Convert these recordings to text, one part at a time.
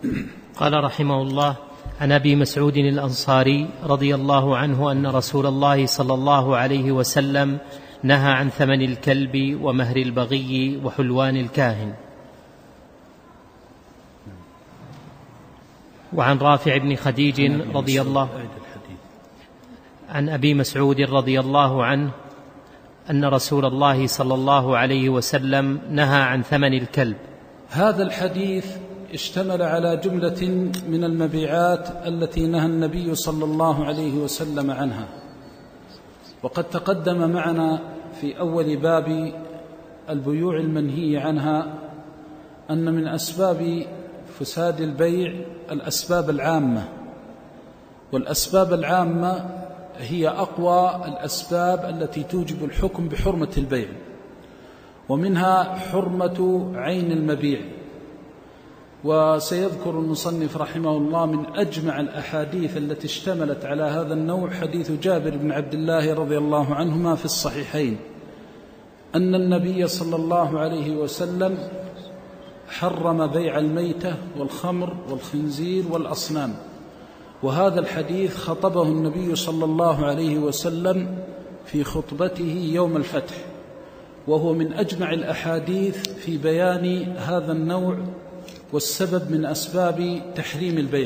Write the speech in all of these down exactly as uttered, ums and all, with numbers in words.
قال رحمه الله: عن أبي مسعود الأنصاري رضي الله عنه أن رسول الله صلى الله عليه وسلم نهى عن ثمن الكلب ومهر البغي وحلوان الكاهن. وعن رافع بن خديج رضي الله عن أبي مسعود رضي الله عنه أن رسول الله صلى الله عليه وسلم نهى عن ثمن الكلب. هذا الحديث اشتمل على جملة من المبيعات التي نهى النبي صلى الله عليه وسلم عنها، وقد تقدم معنا في أول باب البيوع المنهي عنها أن من أسباب فساد البيع الأسباب العامة، والأسباب العامة هي أقوى الأسباب التي توجب الحكم بحرمة البيع، ومنها حرمة عين المبيع. وسيذكر المصنف رحمه الله من أجمع الأحاديث التي اشتملت على هذا النوع حديث جابر بن عبد الله رضي الله عنهما في الصحيحين أن النبي صلى الله عليه وسلم حرم بيع الميتة والخمر والخنزير والأصنام. وهذا الحديث خطبه النبي صلى الله عليه وسلم في خطبته يوم الفتح، وهو من أجمع الأحاديث في بيان هذا النوع والسبب من أسباب تحريم البيع،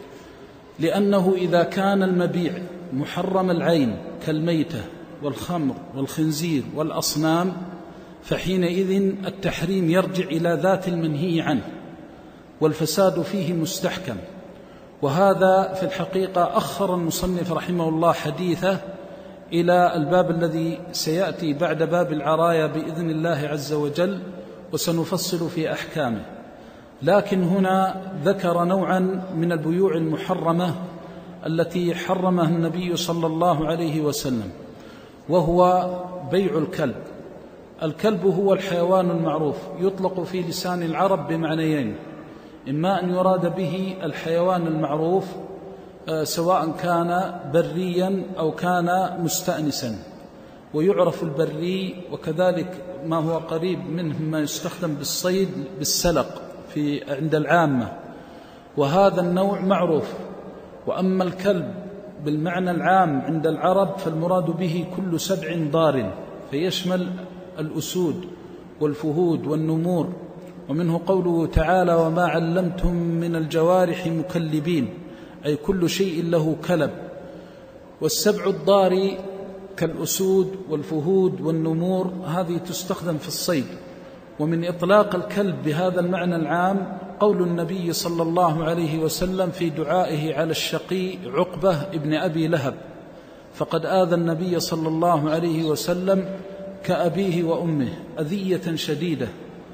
لأنه إذا كان المبيع محرم العين كالميتة والخمر والخنزير والأصنام فحينئذ التحريم يرجع إلى ذات المنهي عنه والفساد فيه مستحكم. وهذا في الحقيقة أخر المصنف رحمه الله حديثه إلى الباب الذي سيأتي بعد باب العرايا بإذن الله عز وجل، وسنفصل في أحكامه. لكن هنا ذكر نوعا من البيوع المحرمة التي حرمها النبي صلى الله عليه وسلم، وهو بيع الكلب. الكلب هو الحيوان المعروف، يطلق في لسان العرب بمعنيين: إما أن يراد به الحيوان المعروف سواء كان بريا أو كان مستأنسا، ويعرف البري وكذلك ما هو قريب منه ما يستخدم بالصيد بالسلق في عند العامة، وهذا النوع معروف. وأما الكلب بالمعنى العام عند العرب فالمراد به كل سبع ضار، فيشمل الأسود والفهود والنمور، ومنه قوله تعالى: وما علمتم من الجوارح مكلبين، أي كل شيء له كلب. والسبع الضار كالأسود والفهود والنمور هذه تستخدم في الصيد. ومن إطلاق الكلب بهذا المعنى العام قول النبي صلى الله عليه وسلم في دعائه على الشقي عقبة ابن أبي لهب، فقد آذى النبي صلى الله عليه وسلم كأبيه وأمه أذية شديدة،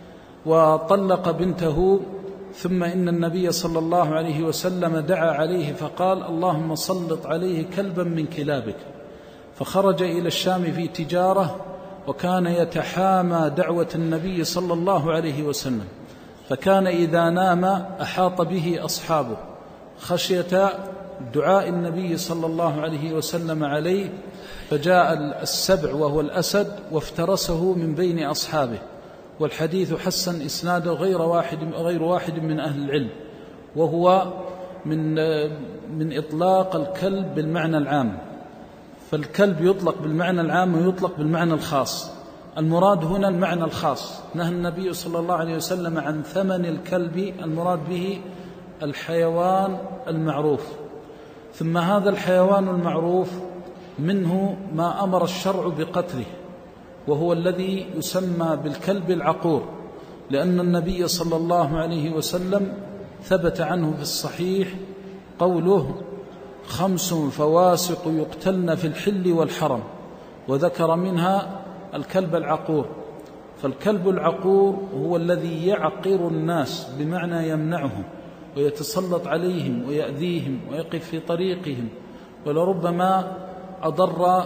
وطلق بنته. ثم إن النبي صلى الله عليه وسلم دعا عليه فقال: اللهم سلط عليه كلبا من كلابك. فخرج إلى الشام في تجارة، وكان يتحامى دعوة النبي صلى الله عليه وسلم، فكان إذا نام أحاط به أصحابه خشية دعاء النبي صلى الله عليه وسلم عليه، فجاء السبع وهو الأسد وافترسه من بين أصحابه. والحديث حسن إسناده غير واحد غير واحد من أهل العلم، وهو من من إطلاق الكلب بالمعنى العام. فالكلب يطلق بالمعنى العام ويطلق بالمعنى الخاص. المراد هنا المعنى الخاص، نهى النبي صلى الله عليه وسلم عن ثمن الكلب، المراد به الحيوان المعروف. ثم هذا الحيوان المعروف منه ما أمر الشرع بقتله، وهو الذي يسمى بالكلب العقور، لأن النبي صلى الله عليه وسلم ثبت عنه في الصحيح قوله: خمس فواسق يقتلن في الحل والحرم، وذكر منها الكلب العقور. فالكلب العقور هو الذي يعقر الناس، بمعنى يمنعهم ويتسلط عليهم ويأذيهم ويقف في طريقهم، ولربما أضر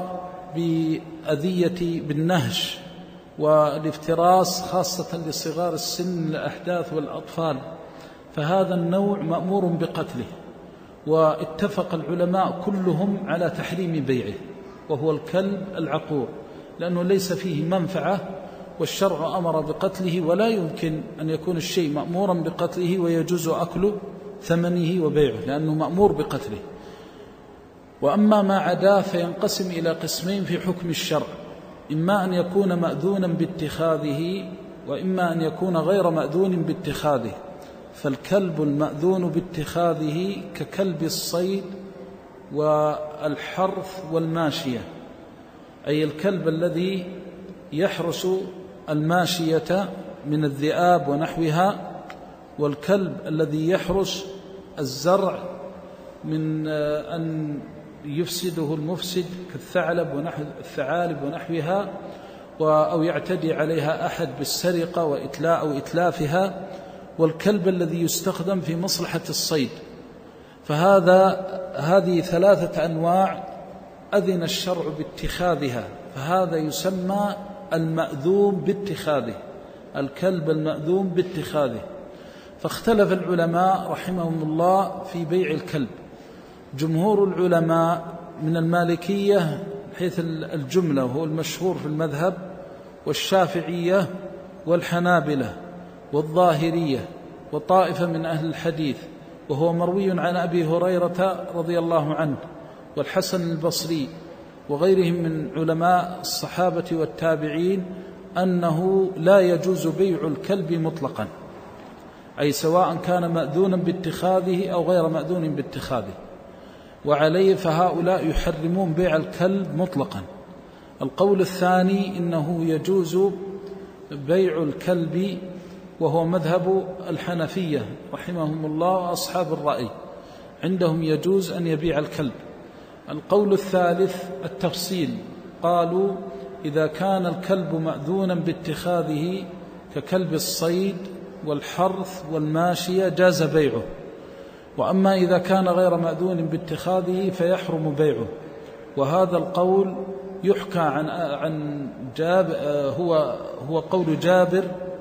بأذية بالنهش والافتراس خاصة لصغار السن الأحداث والأطفال. فهذا النوع مأمور بقتله، واتفق العلماء كلهم على تحريم بيعه، وهو الكلب العقور، لأنه ليس فيه منفعة، والشرع أمر بقتله، ولا يمكن أن يكون الشيء مأمورا بقتله ويجوز أكله ثمنه وبيعه لأنه مأمور بقتله. وأما ما عداه فينقسم إلى قسمين في حكم الشرع، إما أن يكون مأذونا باتخاذه وإما أن يكون غير مأذون باتخاذه. فالكلب المأذون باتخاذه ككلب الصيد والحرث والماشية، أي الكلب الذي يحرس الماشية من الذئاب ونحوها، والكلب الذي يحرس الزرع من أن يفسده المفسد كالثعلب ونحو الثعالب ونحوها، أو يعتدي عليها أحد بالسرقة وإتلاء أو إتلافها، والكلب الذي يستخدم في مصلحة الصيد. فهذا هذه ثلاثة أنواع أذن الشرع باتخاذها، فهذا يسمى المأذون باتخاذه، الكلب المأذون باتخاذه. فاختلف العلماء رحمهم الله في بيع الكلب. جمهور العلماء من المالكية حيث الجملة وهو المشهور في المذهب، والشافعية والحنابلة والظاهرية وطائفة من أهل الحديث، وهو مروي عن أبي هريرة رضي الله عنه والحسن البصري وغيرهم من علماء الصحابة والتابعين، أنه لا يجوز بيع الكلب مطلقا، أي سواء كان مأذونا باتخاذه أو غير مأذون باتخاذه. وعليه فهؤلاء يحرمون بيع الكلب مطلقا. القول الثاني إنه يجوز بيع الكلب، وهو مذهب الحنفية رحمهم الله وأصحاب الرأي، عندهم يجوز أن يبيع الكلب. القول الثالث التفصيل، قالوا إذا كان الكلب مأذونا باتخاذه ككلب الصيد والحرث والماشية جاز بيعه، وأما إذا كان غير مأذون باتخاذه فيحرم بيعه. وهذا القول يحكى عن عن جاب هو هو قول جابر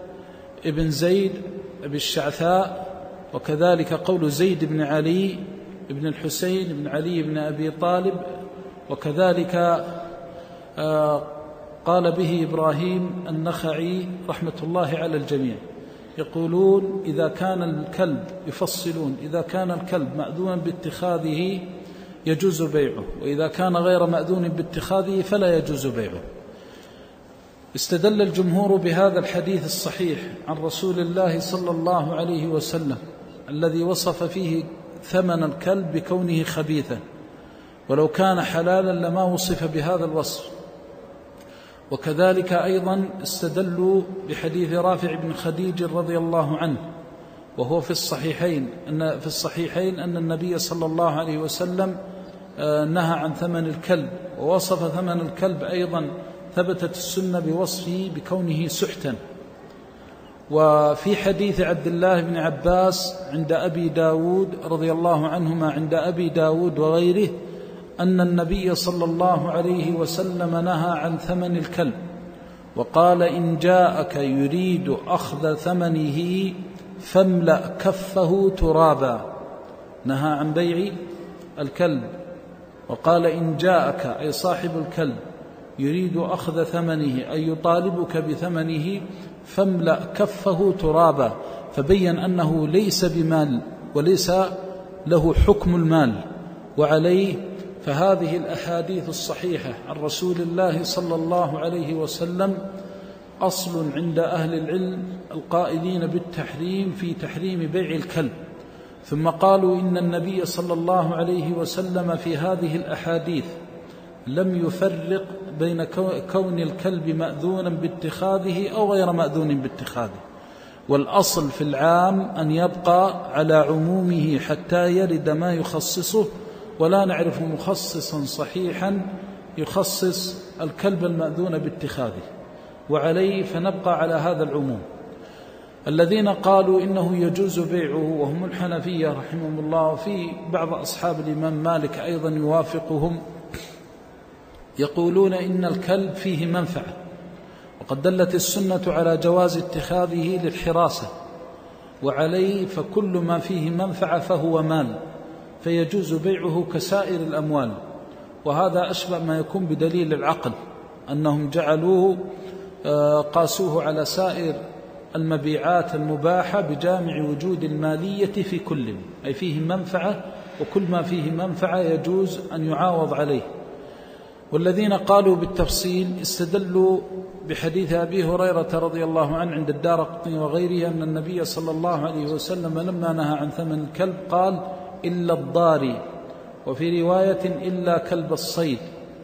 ابن زيد بن الشعثاء، وكذلك قول زيد بن علي بن الحسين بن علي بن أبي طالب، وكذلك قال به إبراهيم النخعي رحمة الله على الجميع. يقولون إذا كان الكلب، يفصلون، إذا كان الكلب مأذونا باتخاذه يجوز بيعه، وإذا كان غير مأذون باتخاذه فلا يجوز بيعه. استدل الجمهور بهذا الحديث الصحيح عن رسول الله صلى الله عليه وسلم الذي وصف فيه ثمن الكلب بكونه خبيثا، ولو كان حلالا لما وصف بهذا الوصف. وكذلك أيضا استدلوا بحديث رافع بن خديج رضي الله عنه، وهو في الصحيحين أن في الصحيحين أن النبي صلى الله عليه وسلم نهى عن ثمن الكلب، ووصف ثمن الكلب أيضا ثبتت السنة بوصفه بكونه سحتا. وفي حديث عبد الله بن عباس عند أبي داود رضي الله عنهما عند أبي داود وغيره أن النبي صلى الله عليه وسلم نهى عن ثمن الكلب، وقال إن جاءك يريد أخذ ثمنه فاملأ كفه ترابا. نهى عن بيع الكلب، وقال إن جاءك أي صاحب الكلب يريد أخذ ثمنه أي يطالبك بثمنه فاملأ كفه ترابا، فبين أنه ليس بمال وليس له حكم المال. وعليه فهذه الأحاديث الصحيحة عن رسول الله صلى الله عليه وسلم أصل عند أهل العلم القائلين بالتحريم في تحريم بيع الكلب. ثم قالوا إن النبي صلى الله عليه وسلم في هذه الأحاديث لم يفرق بين كون الكلب مأذونا باتخاذه أو غير مأذون باتخاذه، والأصل في العام أن يبقى على عمومه حتى يرد ما يخصصه، ولا نعرف مخصصا صحيحا يخصص الكلب المأذون باتخاذه، وعليه فنبقى على هذا العموم. الذين قالوا إنه يجوز بيعه وهم الحنفية رحمهم الله، وفي بعض أصحاب الإمام مالك أيضا يوافقهم، يقولون إن الكلب فيه منفعة، وقد دلت السنة على جواز اتخاذه للحراسة، وعليه فكل ما فيه منفعة فهو مال، فيجوز بيعه كسائر الأموال. وهذا أشبه ما يكون بدليل العقل، أنهم جعلوه قاسوه على سائر المبيعات المباحة بجامع وجود المالية في كل، أي فيه منفعة، وكل ما فيه منفعة يجوز أن يعاوض عليه. والذين قالوا بالتفصيل استدلوا بحديث أبي هريرة رضي الله عنه عند الدارقطني وغيره أن النبي صلى الله عليه وسلم لما نهى عن ثمن الكلب قال إلا الضاري، وفي رواية إلا كلب الصيد،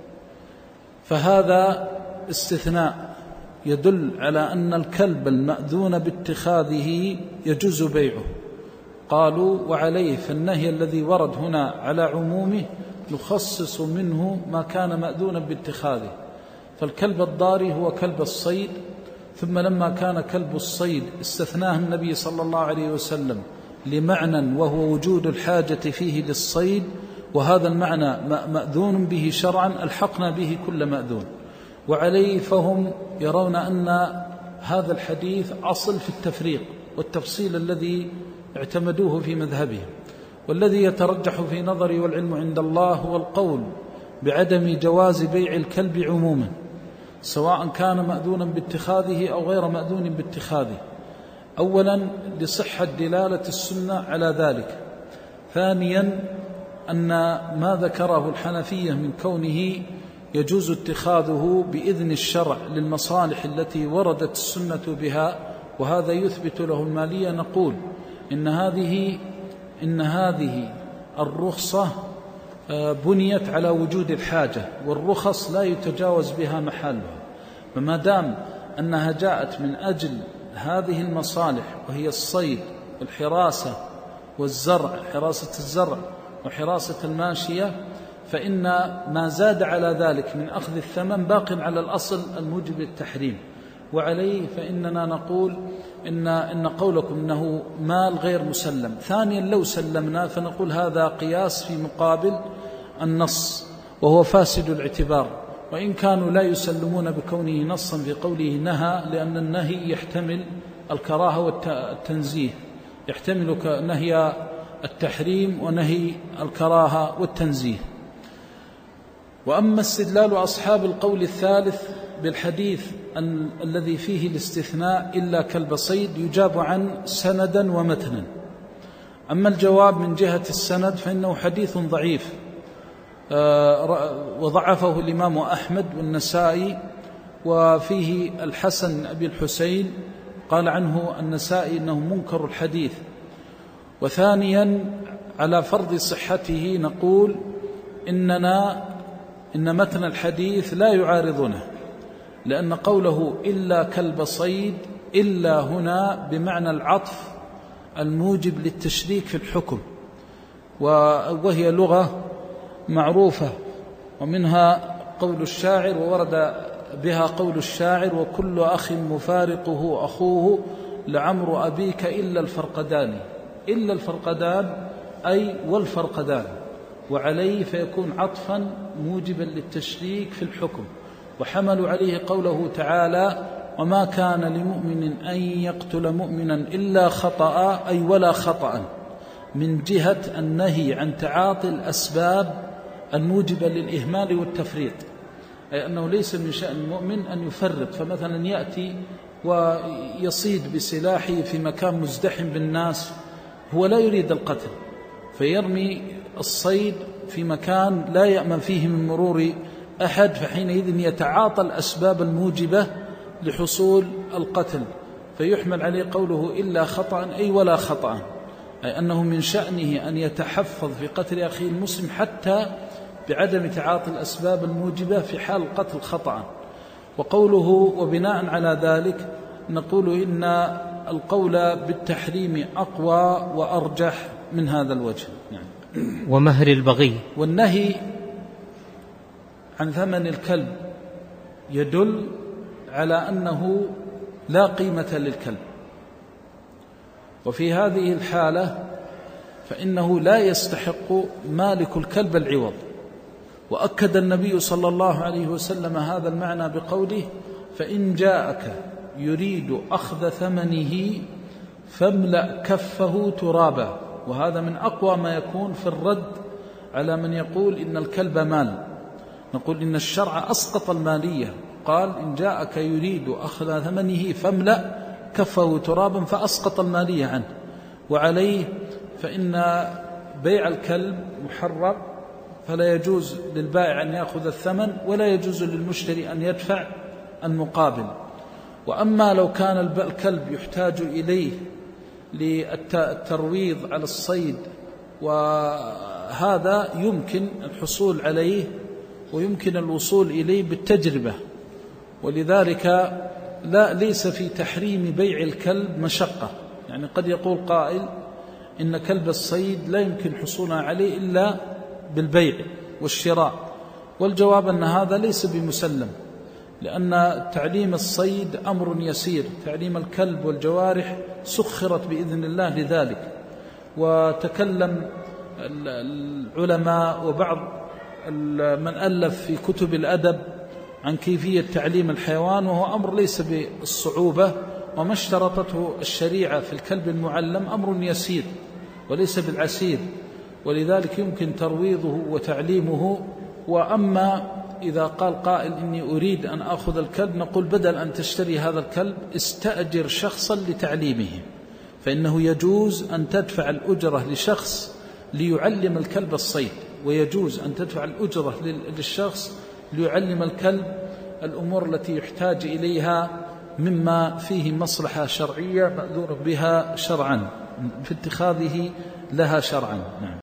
فهذا استثناء يدل على أن الكلب المأذون باتخاذه يجوز بيعه. قالوا وعليه فالنهي الذي ورد هنا على عمومه يخصص منه ما كان مأذونا باتخاذه، فالكلب الضاري هو كلب الصيد، ثم لما كان كلب الصيد استثناه النبي صلى الله عليه وسلم لمعنى وهو وجود الحاجة فيه للصيد، وهذا المعنى مأذون به شرعا ألحقنا به كل مأذون. وعليه فهم يرون أن هذا الحديث أصل في التفريق والتفصيل الذي اعتمدوه في مذهبهم. والذي يترجح في نظري والعلم عند الله هو القول بعدم جواز بيع الكلب عموما، سواء كان مأذونا باتخاذه أو غير مأذون باتخاذه، أولا لصحة دلالة السنة على ذلك، ثانيا أن ما ذكره الحنفية من كونه يجوز اتخاذه بإذن الشرع للمصالح التي وردت السنة بها، وهذا يثبت له المالية. نقول إن هذه إن هذه الرخصة بنيت على وجود الحاجة، والرخص لا يتجاوز بها محلها، فما دام أنها جاءت من أجل هذه المصالح وهي الصيد والحراسة والزرع، حراسة الزرع وحراسة الماشية، فإن ما زاد على ذلك من أخذ الثمن باق على الأصل الموجب للتحريم. وعليه فإننا نقول إن, إن قولكم إنه مال غير مسلم. ثانيا لو سلمنا فنقول هذا قياس في مقابل النص وهو فاسد الاعتبار، وإن كانوا لا يسلمون بكونه نصا في قوله نهى، لأن النهي يحتمل الكراهة والتنزيه، يحتمل نهي التحريم ونهي الكراهة والتنزيه. وأما استدلال أصحاب القول الثالث بالحديث أن الذي فيه الاستثناء إلا كلب صيد يجاب عن سندا ومتنا. أما الجواب من جهة السند فإنه حديث ضعيف وضعفه الإمام أحمد والنسائي، وفيه الحسن أبي الحسين قال عنه النسائي أنه منكر الحديث. وثانيا على فرض صحته نقول إننا إن متن الحديث لا يعارضنا، لأن قوله إلا كلب صيد إلا هنا بمعنى العطف الموجب للتشريك في الحكم، وهي لغة معروفة، ومنها قول الشاعر وورد بها قول الشاعر وكل أخ مفارقه أخوه لعمر أبيك إلا الفرقدان، إلا الفرقدان أي والفرقدان، وعليه فيكون عطفا موجبا للتشريك في الحكم. وحملوا عليه قوله تعالى وما كان لمؤمن أن يقتل مؤمنا إلا خطأ أي ولا خطأ، من جهة النهي عن تعاطي الأسباب الموجبة للإهمال والتفريط، أي أنه ليس من شأن المؤمن أن يفرط، فمثلا يأتي ويصيد بسلاحه في مكان مزدحم بالناس، هو لا يريد القتل فيرمي الصيد في مكان لا يأمن فيه من مرور أحد، فحينئذ يتعاطى الأسباب الموجبة لحصول القتل، فيحمل عليه قوله إلا خطأ أي ولا خطأ، أي أنه من شأنه أن يتحفظ في قتل أخيه المسلم حتى بعدم تعاطي الأسباب الموجبة في حال القتل خطأ. وقوله وبناء على ذلك نقول إن القول بالتحريم أقوى وأرجح من هذا الوجه. يعني ومهر البغي، والنهي عن ثمن الكلب يدل على أنه لا قيمة للكلب، وفي هذه الحالة فإنه لا يستحق مالك الكلب العوض. وأكد النبي صلى الله عليه وسلم هذا المعنى بقوله فإن جاءك يريد أخذ ثمنه فاملأ كفه ترابا، وهذا من أقوى ما يكون في الرد على من يقول إن الكلب مال. نقول إن الشرع أسقط المالية، قال إن جاءك يريد أخذ ثمنه فاملأ كفه ترابا فأسقط المالية عنه، وعليه فإن بيع الكلب محرم، فلا يجوز للبائع أن يأخذ الثمن ولا يجوز للمشتري أن يدفع المقابل. وأما لو كان الكلب يحتاج إليه للترويض على الصيد، وهذا يمكن الحصول عليه ويمكن الوصول إليه بالتجربة، ولذلك لا ليس في تحريم بيع الكلب مشقة. يعني قد يقول قائل إن كلب الصيد لا يمكن حصولنا عليه إلا بالبيع والشراء، والجواب أن هذا ليس بمسلم، لأن تعليم الصيد أمر يسير، تعليم الكلب والجوارح سخرت بإذن الله لذلك. وتكلم العلماء وبعض من ألف في كتب الأدب عن كيفية تعليم الحيوان، وهو أمر ليس بالصعوبة، وما اشترطته الشريعة في الكلب المعلم أمر يسير وليس بالعسير، ولذلك يمكن ترويضه وتعليمه. وأما إذا قال قائل إني أريد أن أخذ الكلب، نقول بدل أن تشتري هذا الكلب استأجر شخصا لتعليمه، فإنه يجوز أن تدفع الأجرة لشخص ليعلم الكلب الصيد، ويجوز أن تدفع الأجرة للشخص ليعلم الكلب الأمور التي يحتاج إليها مما فيه مصلحة شرعية مأذون بها شرعا في اتخاذه لها شرعا. نعم.